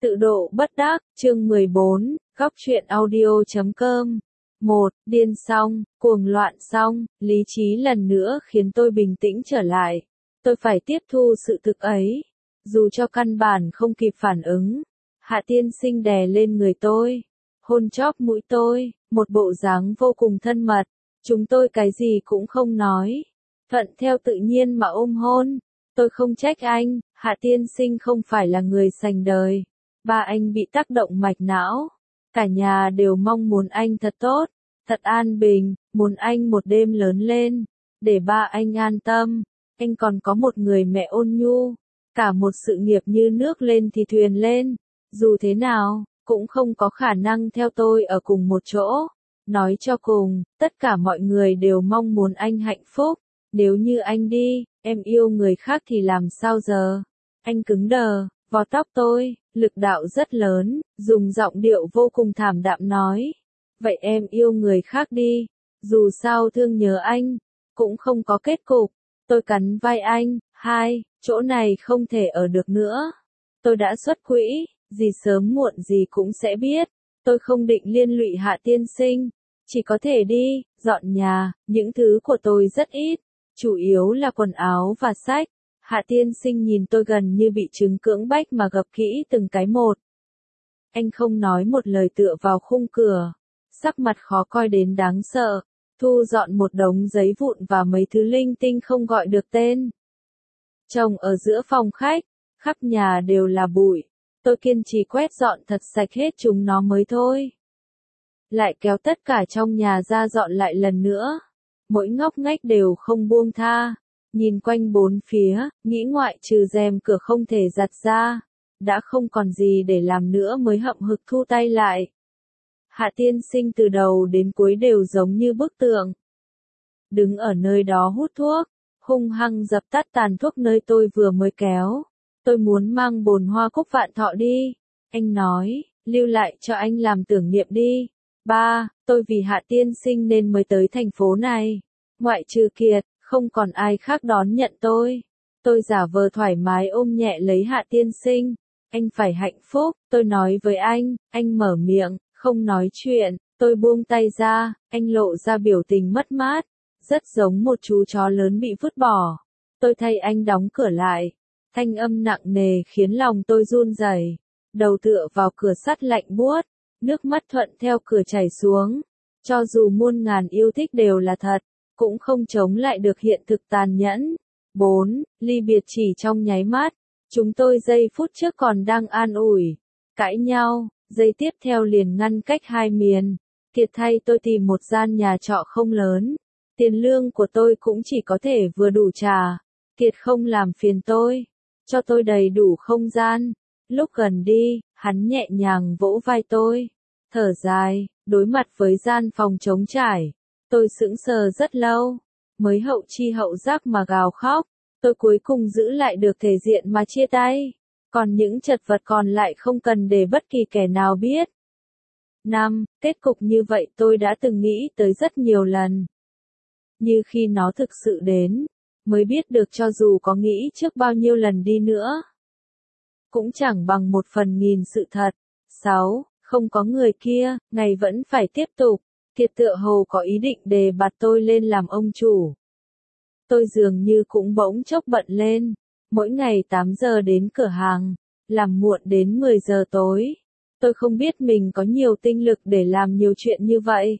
Tự độ bất đắc, chương 14, góc truyện audio.com. 1. Điên xong, cuồng loạn xong, lý trí lần nữa khiến tôi bình tĩnh trở lại. Tôi phải tiếp thu sự thực ấy. Dù cho căn bản không kịp phản ứng. Hạ tiên sinh đè lên người tôi. Hôn chóp mũi tôi, một bộ dáng vô cùng thân mật. Chúng tôi cái gì cũng không nói. Thuận theo tự nhiên mà ôm hôn. Tôi không trách anh, Hạ tiên sinh không phải là người sành đời. Ba anh bị tác động mạch não. Cả nhà đều mong muốn anh thật tốt, thật an bình, muốn anh một đêm lớn lên. Để ba anh an tâm. Anh còn có một người mẹ ôn nhu. Cả một sự nghiệp như nước lên thì thuyền lên. Dù thế nào, cũng không có khả năng theo tôi ở cùng một chỗ. Nói cho cùng, tất cả mọi người đều mong muốn anh hạnh phúc. Nếu như anh đi, em yêu người khác thì làm sao giờ? Anh cứng đờ, vò tóc tôi, lực đạo rất lớn, dùng giọng điệu vô cùng thảm đạm nói. Vậy em yêu người khác đi, dù sao thương nhớ anh, cũng không có kết cục. Tôi cắn vai anh, chỗ này không thể ở được nữa. Tôi đã xuất quỹ, gì sớm muộn gì cũng sẽ biết. Tôi không định liên lụy Hạ tiên sinh, chỉ có thể đi, dọn nhà, những thứ của tôi rất ít, chủ yếu là quần áo và sách. Hạ tiên sinh nhìn tôi gần như bị chứng cưỡng bách mà gập kỹ từng cái một. Anh không nói một lời tựa vào khung cửa, sắc mặt khó coi đến đáng sợ, thu dọn một đống giấy vụn và mấy thứ linh tinh không gọi được tên. Trồng ở giữa phòng khách, khắp nhà đều là bụi, tôi kiên trì quét dọn thật sạch hết chúng nó mới thôi. Lại kéo tất cả trong nhà ra dọn lại lần nữa, mỗi ngóc ngách đều không buông tha. Nhìn quanh bốn phía, nghĩ ngoại trừ rèm cửa không thể giặt ra, đã không còn gì để làm nữa mới hậm hực thu tay lại. Hạ tiên sinh từ đầu đến cuối đều giống như bức tượng. Đứng ở nơi đó hút thuốc, hung hăng dập tắt tàn thuốc nơi tôi vừa mới kéo. Tôi muốn mang bồn hoa cúc vạn thọ đi. Anh nói, lưu lại cho anh làm tưởng niệm đi. Ba, tôi vì Hạ tiên sinh nên mới tới thành phố này. Ngoại trừ Kiệt, không còn ai khác đón nhận tôi. Tôi giả vờ thoải mái ôm nhẹ lấy Hạ tiên sinh. Anh phải hạnh phúc, tôi nói với anh mở miệng, không nói chuyện. Tôi buông tay ra, anh lộ ra biểu tình mất mát, rất giống một chú chó lớn bị vứt bỏ. Tôi thay anh đóng cửa lại. Thanh âm nặng nề khiến lòng tôi run rẩy. Đầu tựa vào cửa sắt lạnh buốt, nước mắt thuận theo cửa chảy xuống. Cho dù muôn ngàn yêu thích đều là thật, cũng không chống lại được hiện thực tàn nhẫn. 4. Ly biệt chỉ trong nháy mắt. Chúng tôi giây phút trước còn đang an ủi, cãi nhau, giây tiếp theo liền ngăn cách hai miền. Kiệt thay tôi tìm một gian nhà trọ không lớn. Tiền lương của tôi cũng chỉ có thể vừa đủ trả. Kiệt không làm phiền tôi, cho tôi đầy đủ không gian. Lúc gần đi, hắn nhẹ nhàng vỗ vai tôi. Thở dài, đối mặt với gian phòng trống trải. Tôi sững sờ rất lâu, mới hậu chi hậu giác mà gào khóc. Tôi cuối cùng giữ lại được thể diện mà chia tay. Còn những chật vật còn lại không cần để bất kỳ kẻ nào biết. 5. Kết cục như vậy tôi đã từng nghĩ tới rất nhiều lần. Như khi nó thực sự đến, mới biết được cho dù có nghĩ trước bao nhiêu lần đi nữa, cũng chẳng bằng 1/1000 sự thật. 6. Không có người kia, ngày vẫn phải tiếp tục. Kiệt tựa hồ có ý định đề bạt tôi lên làm ông chủ. Tôi dường như cũng bỗng chốc bận lên. Mỗi ngày 8 giờ đến cửa hàng, làm muộn đến 10 giờ tối. Tôi không biết mình có nhiều tinh lực để làm nhiều chuyện như vậy.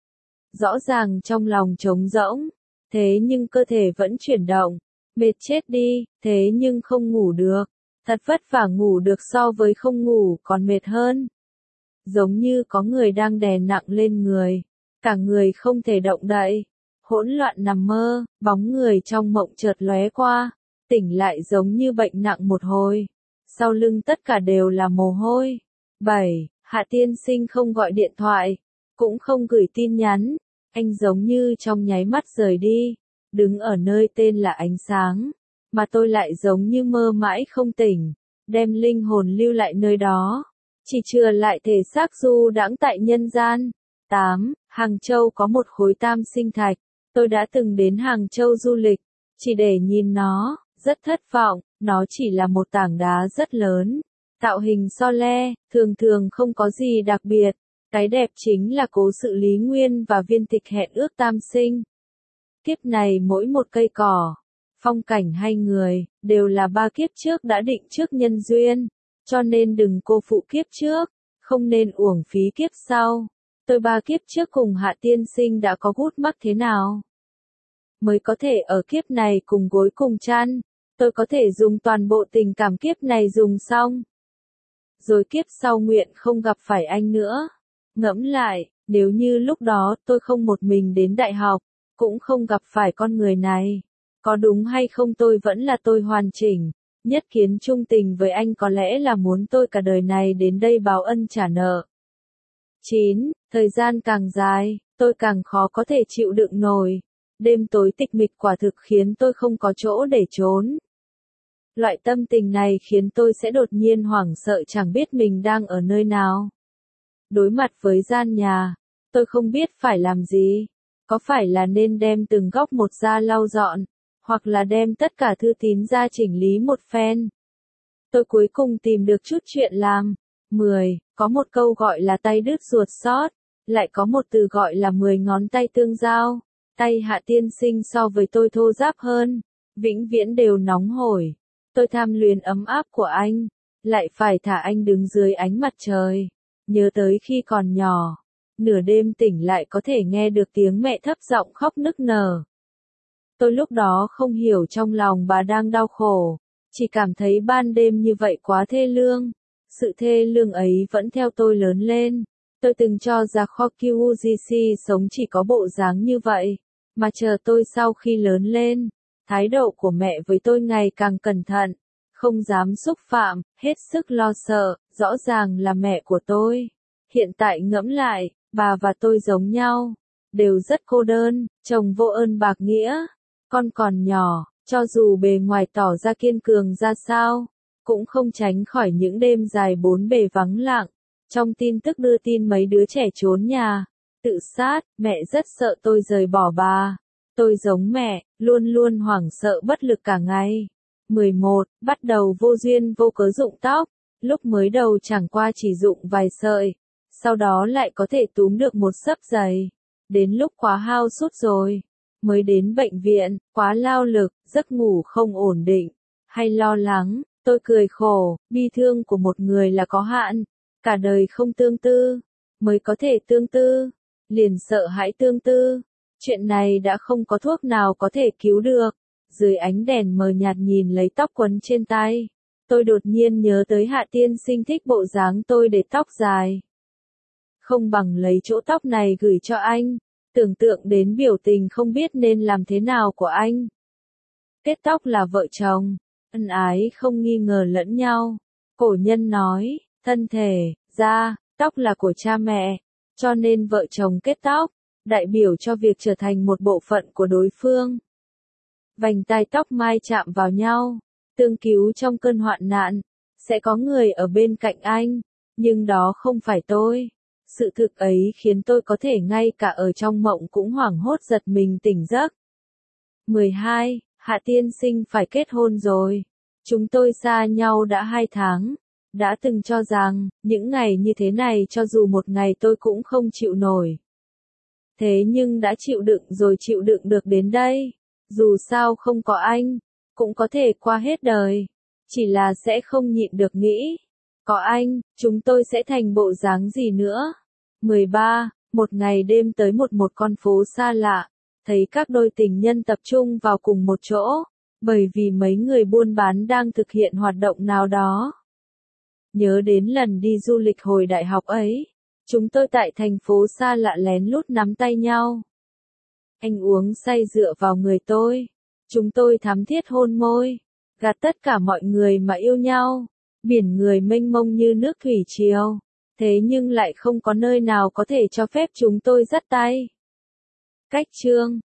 Rõ ràng trong lòng trống rỗng, thế nhưng cơ thể vẫn chuyển động. Mệt chết đi, thế nhưng không ngủ được. Thật vất vả ngủ được so với không ngủ còn mệt hơn. Giống như có người đang đè nặng lên người. Cả người không thể động đậy. Hỗn loạn nằm mơ, bóng người trong mộng chợt lóe qua. Tỉnh lại giống như bệnh nặng một hồi. Sau lưng tất cả đều là mồ hôi. 7. Hạ tiên sinh không gọi điện thoại, cũng không gửi tin nhắn. Anh giống như trong nháy mắt rời đi, đứng ở nơi tên là ánh sáng. Mà tôi lại giống như mơ mãi không tỉnh, đem linh hồn lưu lại nơi đó. Chỉ chừa lại thể xác du đãng tại nhân gian. 8. Hàng Châu có một khối tam sinh thạch. Tôi đã từng đến Hàng Châu du lịch, chỉ để nhìn nó, rất thất vọng, nó chỉ là một tảng đá rất lớn. Tạo hình so le, thường thường không có gì đặc biệt. Cái đẹp chính là cố sự Lý Nguyên và Viên Tịch hẹn ước tam sinh. Kiếp này mỗi một cây cỏ, phong cảnh hay người, đều là 3 kiếp trước đã định trước nhân duyên. Cho nên đừng cô phụ kiếp trước, không nên uổng phí kiếp sau. Tôi 3 kiếp trước cùng Hạ tiên sinh đã có gút mắc thế nào? Mới có thể ở kiếp này cùng gối cùng chăn. Tôi có thể dùng toàn bộ tình cảm kiếp này dùng xong. Rồi kiếp sau nguyện không gặp phải anh nữa. Ngẫm lại, nếu như lúc đó tôi không một mình đến đại học, cũng không gặp phải con người này. Có đúng hay không tôi vẫn là tôi hoàn chỉnh. Nhất kiến trung tình với anh có lẽ là muốn tôi cả đời này đến đây báo ân trả nợ. 9. Thời gian càng dài, tôi càng khó có thể chịu đựng nổi. Đêm tối tịch mịch quả thực khiến tôi không có chỗ để trốn. Loại tâm tình này khiến tôi sẽ đột nhiên hoảng sợ chẳng biết mình đang ở nơi nào. Đối mặt với gian nhà, tôi không biết phải làm gì. Có phải là nên đem từng góc một ra lau dọn, hoặc là đem tất cả thư tín ra chỉnh lý một phen. Tôi cuối cùng tìm được chút chuyện làm. 10. Có một câu gọi là tay đứt ruột sót, lại có một từ gọi là 10 ngón tay tương giao. Tay Hạ tiên sinh so với tôi thô ráp hơn, vĩnh viễn đều nóng hổi. Tôi tham luyến ấm áp của anh, lại phải thả anh đứng dưới ánh mặt trời. Nhớ tới khi còn nhỏ, nửa đêm tỉnh lại có thể nghe được tiếng mẹ thấp giọng khóc nức nở. Tôi lúc đó không hiểu trong lòng bà đang đau khổ, chỉ cảm thấy ban đêm như vậy quá thê lương. Sự thê lương ấy vẫn theo tôi lớn lên. Tôi từng cho ra kho QGC sống chỉ có bộ dáng như vậy, mà chờ tôi sau khi lớn lên, thái độ của mẹ với tôi ngày càng cẩn thận, không dám xúc phạm, hết sức lo sợ, rõ ràng là mẹ của tôi. Hiện tại ngẫm lại, bà và tôi giống nhau, đều rất cô đơn, chồng vô ơn bạc nghĩa, con còn nhỏ, cho dù bề ngoài tỏ ra kiên cường ra sao, cũng không tránh khỏi những đêm dài bốn bề vắng lặng. Trong tin tức đưa tin mấy đứa trẻ trốn nhà, tự sát, mẹ rất sợ tôi rời bỏ bà. Tôi giống mẹ, luôn luôn hoảng sợ bất lực cả ngày. 11. Bắt đầu vô duyên vô cớ rụng tóc. Lúc mới đầu chẳng qua chỉ rụng vài sợi, sau đó lại có thể túm được một xấp giày. Đến lúc quá hao sút rồi, mới đến bệnh viện, quá lao lực, giấc ngủ không ổn định, hay lo lắng. Tôi cười khổ, bi thương của một người là có hạn, cả đời không tương tư, mới có thể tương tư, liền sợ hãi tương tư. Chuyện này đã không có thuốc nào có thể cứu được. Dưới ánh đèn mờ nhạt nhìn lấy tóc quấn trên tay, tôi đột nhiên nhớ tới Hạ tiên sinh thích bộ dáng tôi để tóc dài. Không bằng lấy chỗ tóc này gửi cho anh, tưởng tượng đến biểu tình không biết nên làm thế nào của anh. Kết tóc là vợ chồng, ân ái không nghi ngờ lẫn nhau. Cổ nhân nói, thân thể, da, tóc là của cha mẹ, cho nên vợ chồng kết tóc, đại biểu cho việc trở thành một bộ phận của đối phương. Vành tai tóc mai chạm vào nhau, tương cứu trong cơn hoạn nạn, sẽ có người ở bên cạnh anh, nhưng đó không phải tôi. Sự thực ấy khiến tôi có thể ngay cả ở trong mộng cũng hoảng hốt giật mình tỉnh giấc. 12. Hạ tiên sinh phải kết hôn rồi. Chúng tôi xa nhau đã 2 tháng. Đã từng cho rằng, những ngày như thế này cho dù một ngày tôi cũng không chịu nổi. Thế nhưng đã chịu đựng rồi chịu đựng được đến đây. Dù sao không có anh, cũng có thể qua hết đời. Chỉ là sẽ không nhịn được nghĩ. Có anh, chúng tôi sẽ thành bộ dáng gì nữa? 13. Một ngày đêm tới một con phố xa lạ. Thấy các đôi tình nhân tập trung vào cùng một chỗ. Bởi vì mấy người buôn bán đang thực hiện hoạt động nào đó. Nhớ đến lần đi du lịch hồi đại học ấy. Chúng tôi tại thành phố xa lạ lén lút nắm tay nhau. Anh uống say dựa vào người tôi. Chúng tôi thắm thiết hôn môi. Gạt tất cả mọi người mà yêu nhau. Biển người mênh mông như nước thủy triều. Thế nhưng lại không có nơi nào có thể cho phép chúng tôi dắt tay. Cách chương